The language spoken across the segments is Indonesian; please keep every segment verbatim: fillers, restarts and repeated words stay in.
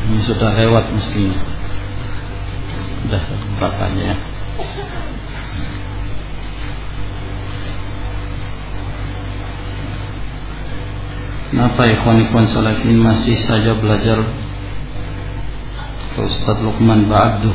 Ini sudah lewat mestinya. Sudah bapaknya. Kenapa ikhwan-ikhwan salafin masih saja belajar ke Ustaz Luqman Ba'abdu?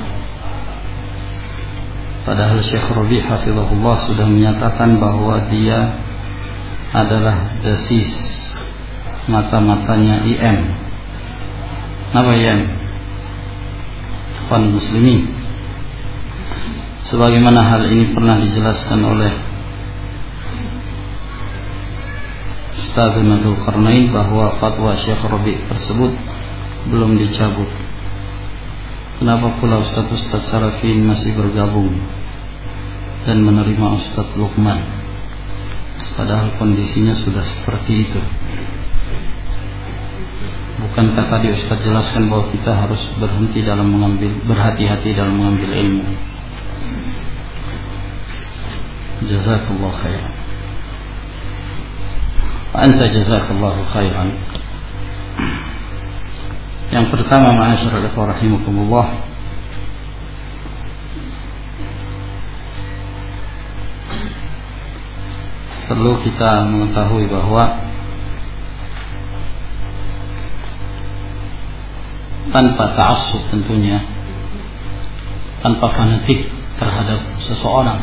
Padahal Syekh Rabi' hafizahullah sudah menyatakan bahwa dia adalah dasis mata-matanya I M. Apa I M? Ikhwan muslimin. Sebagaimana hal ini pernah dijelaskan oleh Ustaz Dzul Qarnain bahwa fatwa Syekh Rabi' tersebut belum dicabut. Kenapa pula Ustaz-Ustaz Salafin masih bergabung dan menerima Ustaz Luqman, padahal kondisinya sudah seperti itu? Bukankah tadi Ustaz jelaskan bahwa kita harus berhenti dalam mengambil, berhati-hati dalam mengambil ilmu? Jazakallahu khairan. Anta jazakallahu khairan. Yang pertama, ma'asyiral ikhwah rahimakumullah, perlu kita mengetahui bahwa tanpa ta'assub, tentunya tanpa fanatik terhadap seseorang,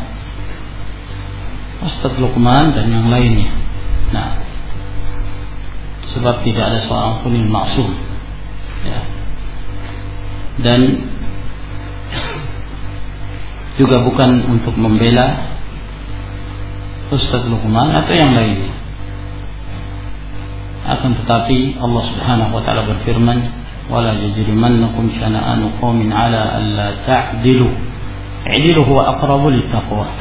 Ustaz Luqman dan yang lainnya. Nah, sebab tidak ada seorang pun yang maksum, ya. Dan juga bukan untuk membela Ustaz Luqman atau yang lainnya. Akan tetapi Allah Subhanahu wa taala berfirman, "Wala yajrimannakum syana'anu qaumin 'ala alla ta'dilu. I'dilu huwa aqrabu littaqwa."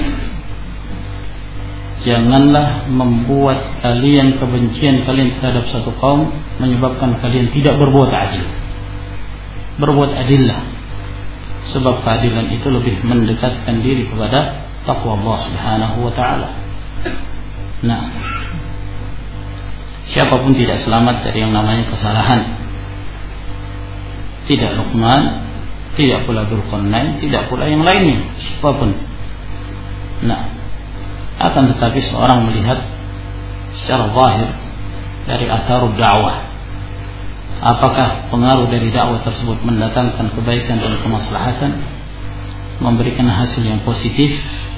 Janganlah membuat kalian, kebencian kalian terhadap satu kaum menyebabkan kalian tidak berbuat adil. Berbuat adillah, sebab keadilan itu lebih mendekatkan diri kepada taqwa Allah Subhanahu wa taala. Nah, siapapun tidak selamat dari yang namanya kesalahan. Tidak Luqman, tidak pula Dzul Qarnain, tidak pula yang lainnya, siapapun. Nah, akan tetapi seorang melihat secara zahir dari atharud dakwah, apakah pengaruh dari dakwah tersebut mendatangkan kebaikan dan kemaslahatan, memberikan hasil yang positif,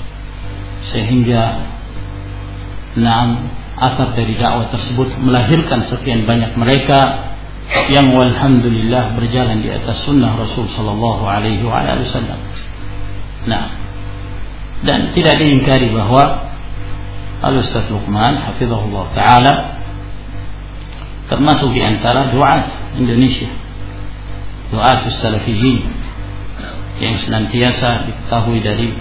sehingga naam athar dari dakwah tersebut melahirkan sekian banyak mereka yang walhamdulillah berjalan di atas sunnah Rasul sallallahu alaihi wasallam. Nah, dan tidak diingkari bahwa Al-Ustaz Luqman hafizahullah ta'ala termasuk di antara du'at Indonesia, du'at salafiyin, yang senantiasa diketahui dari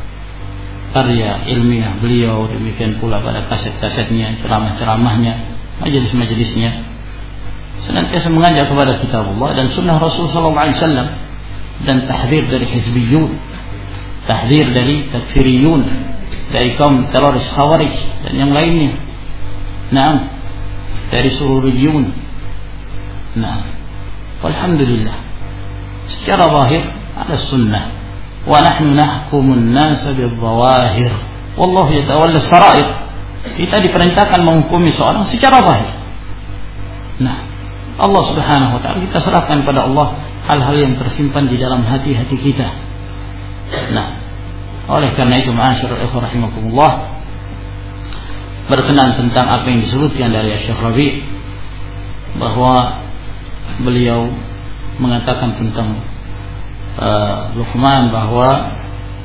karya ilmiah beliau, demikian pula pada kaset-kasetnya, ceramah-ceramahnya, majelis-majelisnya, senantiasa mengajak kepada kitabullah dan sunnah Rasul sallallahu alaihi wasallam, dan tahdzir dari hizbiyun, tahdzir dari takfiriyun, dari kaum teroris khawarij dan yang lainnya. Naam, dari sururiyun. Nah, walhamdulillah secara zahir ada sunnah, wa nahnu nahkumun nasa bil-zawahir wallahu yatawalla sarair. Kita diperintahkan menghukumi seorang secara zahir. Nah, Allah Subhanahu wa taala kita serahkan pada Allah hal-hal yang tersimpan di dalam hati-hati kita. Nah, oleh karena itu ma'asyiral ikhwah rahimakumullah, berkenan tentang apa yang disebutkan dari Syekh Rabi' bahwa beliau mengatakan tentang uh, Luqman bahwa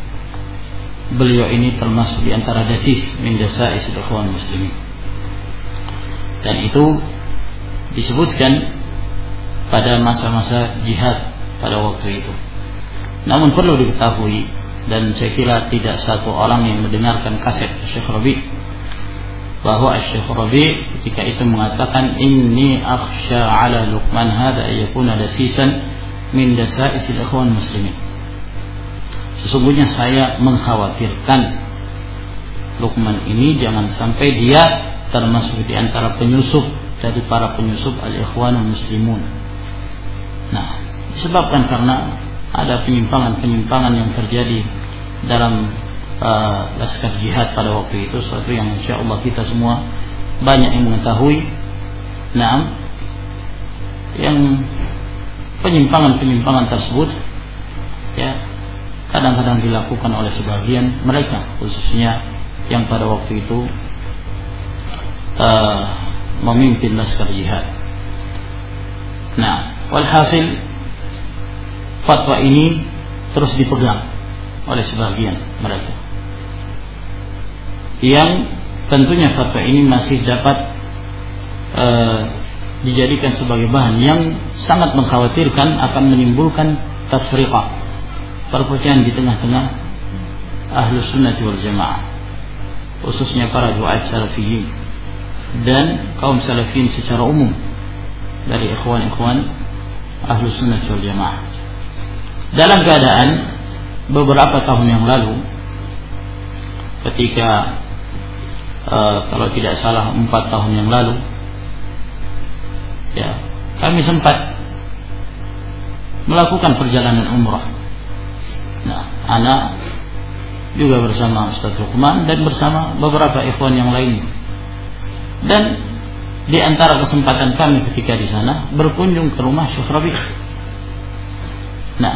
beliau ini termasuk di antara dasis min dasais ikhwan muslimin, dan itu disebutkan pada masa-masa jihad pada waktu itu. Namun perlu diketahui, dan saya kira tidak satu orang yang mendengarkan kaset Syekh Rabi' bahwa Syekh Rabi' ketika itu mengatakan, inni akhsha ala Luqman hada ayakuna dasisan min dasaisil ikhwan muslimin. Sesungguhnya saya mengkhawatirkan Luqman ini jangan sampai dia termasuk di antara penyusup dari para penyusup al-ikhwanul muslimun. Nah, disebabkan karena ada penyimpangan-penyimpangan yang terjadi dalam uh, laskar jihad pada waktu itu, suatu yang insyaallah kita semua banyak yang mengetahui. Nah, yang penyimpangan-penyimpangan tersebut ya kadang-kadang dilakukan oleh sebagian mereka, khususnya yang pada waktu itu uh, memimpin laskar jihad. Nah, walhasil fatwa ini terus dipegang oleh sebagian mereka, yang tentunya fatwa ini masih dapat e, dijadikan sebagai bahan yang sangat mengkhawatirkan akan menimbulkan tafriqah, perpecahan di tengah-tengah ahlus sunnah wal jamaah, khususnya para duat salafiyin dan kaum salafiyin secara umum dari ikhwan-ikhwan ahlus sunnah wal jamaah. Dalam keadaan beberapa tahun yang lalu, ketika uh, kalau tidak salah empat tahun yang lalu, ya kami sempat melakukan perjalanan umrah. Nah, anak juga bersama Ustaz Luqman dan bersama beberapa ikhwan yang lainnya. Dan di antara kesempatan kami ketika di sana berkunjung ke rumah Syekh Rabi'. Nah,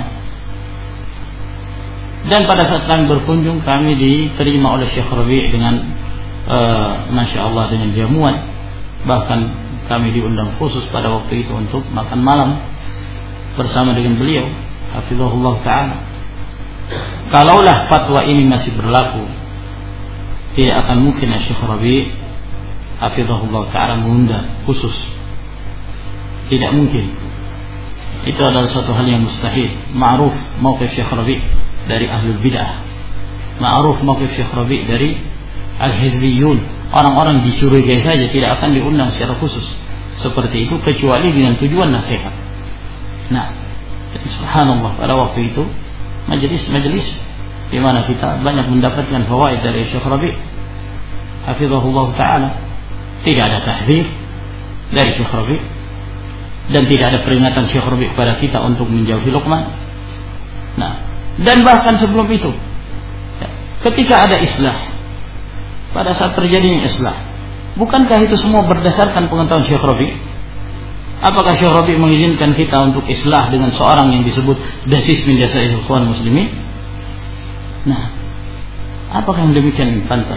dan pada saat kami berkunjung, kami diterima oleh Syekh Rabi' dengan uh, Masya Allah dengan jamuan. Bahkan kami diundang khusus pada waktu itu untuk makan malam bersama dengan beliau, hafizahullah ta'ala. Kalaulah fatwa ini masih berlaku, tidak akan mungkin Syekh Rabi' hafizahullah ta'ala mengundang khusus. Tidak mungkin. Itu adalah satu hal yang mustahil. Ma'ruf mauqif Syekh Rabi' dari ahlul bid'ah, ma'ruf mauqif Syekh Rabi' dari al-hizbiyun. Orang-orang dicurigai saja, tidak akan diundang secara khusus seperti itu kecuali dengan tujuan nasihat. Nah, subhanallah, pada waktu itu majelis-majelis di mana kita banyak mendapatkan fawaid dari Syekh Rabi' hafizahullah ta'ala, tidak ada tahdzir dari Syekh Rabi' dan tidak ada peringatan Syekh Rabi' kepada kita untuk menjauhi Luqman. Nah, dan bahkan sebelum itu, ya, ketika ada islah, pada saat terjadinya islah, bukankah itu semua berdasarkan pengetahuan Syekh Rabi'? Apakah Syekh Rabi' mengizinkan kita untuk islah dengan seorang yang disebut dasis min dasa'il ikhwan muslimin? Nah, apakah yang demikian pantas?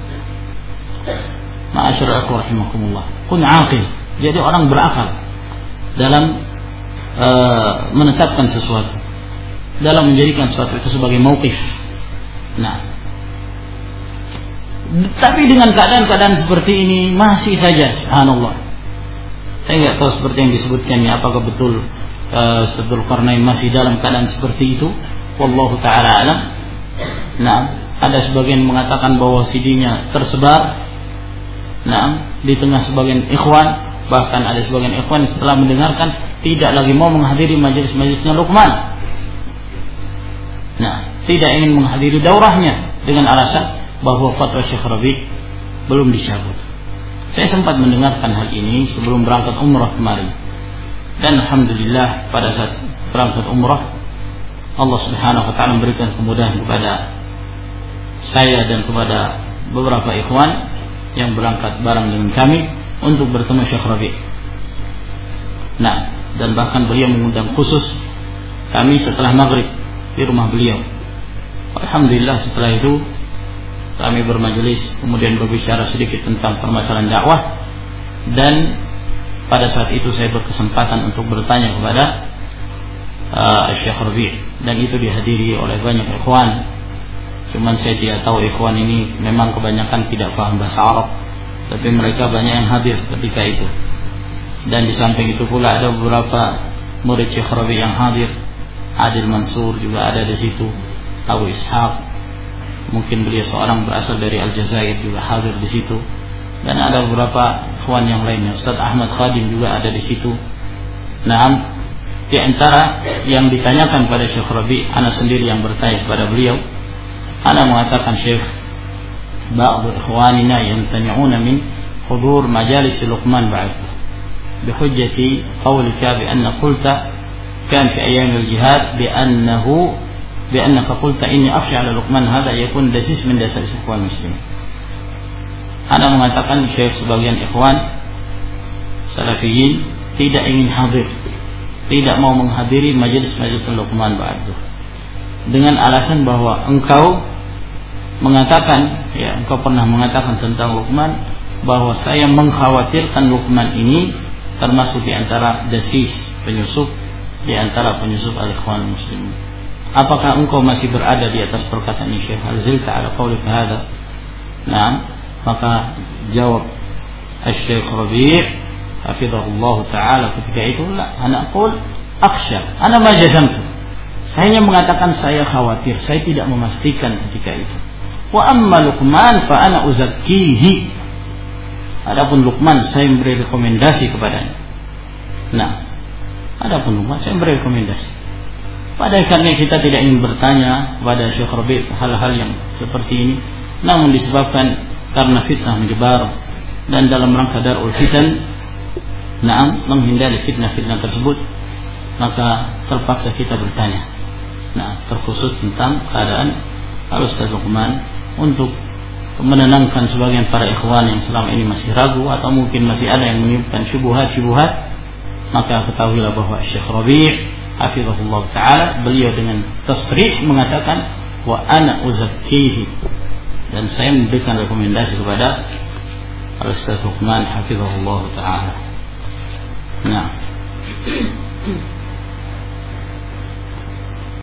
Ma'asyara aku rahimakumullah, kun aqil, jadi orang berakal dalam uh, menetapkan sesuatu, dalam menjadikan sesuatu itu sebagai mauqif. Nah, tapi dengan keadaan-keadaan seperti ini masih saja, subhanallah, saya nggak tahu seperti yang disebutkan ya, apakah betul uh, Dzulqarnain masih dalam keadaan seperti itu? Wallahu ta'ala alam. Nah, ada sebagian mengatakan bahwa C D-nya tersebar, nah, di tengah sebagian ikhwan. Bahkan ada sebagian ikhwan setelah mendengarkan tidak lagi mau menghadiri majelis-majelisnya Luqman. Nah, tidak ingin menghadiri daurahnya dengan alasan bahwa fatwa Syekh Rabi' belum dicabut. Saya sempat mendengarkan hal ini sebelum berangkat umrah kemarin. Dan alhamdulillah pada saat berangkat umrah, Allah Subhanahu wa taala memberikan kemudahan kepada saya dan kepada beberapa ikhwan yang berangkat bareng dengan kami untuk bertemu Syekh Rabi'. Nah, dan bahkan beliau mengundang khusus kami setelah maghrib di rumah beliau. Alhamdulillah setelah itu kami bermajelis, kemudian berbicara sedikit tentang permasalahan dakwah, dan pada saat itu saya berkesempatan untuk bertanya kepada uh, Syekh Rabi', dan itu dihadiri oleh banyak ikhwan. Cuman saya tidak tahu ikhwan ini memang kebanyakan tidak paham bahasa Arab, tapi mereka banyak yang hadir ketika itu. Dan di samping itu pula ada beberapa murid Syekh Rabi' yang hadir. Adil Mansur juga ada di situ, Abu Ishaq, mungkin beliau seorang berasal dari Aljazair juga hadir di situ. Dan ada beberapa ikhwan yang lainnya, Ustaz Ahmad Khadim juga ada di situ. Nah, di antara yang ditanyakan pada Syekh Rabi', ana sendiri yang bertanya kepada beliau. Ana mengatakan, Syekh, بعض إخواننا يمتنعون من حضور مجالس لقمان بعد بحجة قولك بأن قلت كان في أيام الجهاد بأنه بأنك قلت إني أخشى على لقمان هذا يكون دسيس من dasar ikhwan muslim. Ana mengatakan syekh sebagian ikhwan salafiyin tidak ingin hadir, tidak mau menghadiri majelis-majelis Luqman ba'du, dengan alasan bahwa engkau mengatakan, ya engkau pernah mengatakan tentang Luqman bahwa saya mengkhawatirkan Luqman ini termasuk di antara dasis penyusup di antara penyusup al-ikhwan muslimin. Apakah engkau masih berada di atas perkataan Syekh Al-Zilta ala qaulika hadza? Nah, maka jawab Syekh Rabi' hafizahullah taala ketika itu, la ana aqul akhsha, ana ma jazamtu. Saya hanya mengatakan saya khawatir, saya tidak memastikan ketika itu. Wa amma Luqman fa ana uzakkihi. Adapun Luqman saya memberi rekomendasi kepadanya. Nah, adapun Luqman saya memberi rekomendasi. Pada karena kita tidak ingin bertanya kepada Syekh Rabi' hal-hal yang seperti ini, namun disebabkan karena fitnah menyebar dan dalam rangka darul fitan, nah menghindari fitnah-fitnah tersebut, maka terpaksa kita bertanya. Nah, terkhusus tentang keadaan Al-Ustaz Luqman untuk menenangkan sebagian para ikhwan yang selama ini masih ragu atau mungkin masih ada yang menyimpan syubhat-syubhat, maka ketahuilah bahwa Syekh Rabi' hafizahullah ta'ala beliau dengan tasrih mengatakan wa ana uzakkihi, dan saya memberikan rekomendasi kepada Al-Ustaz Luqman hafizahullah ta'ala. Nah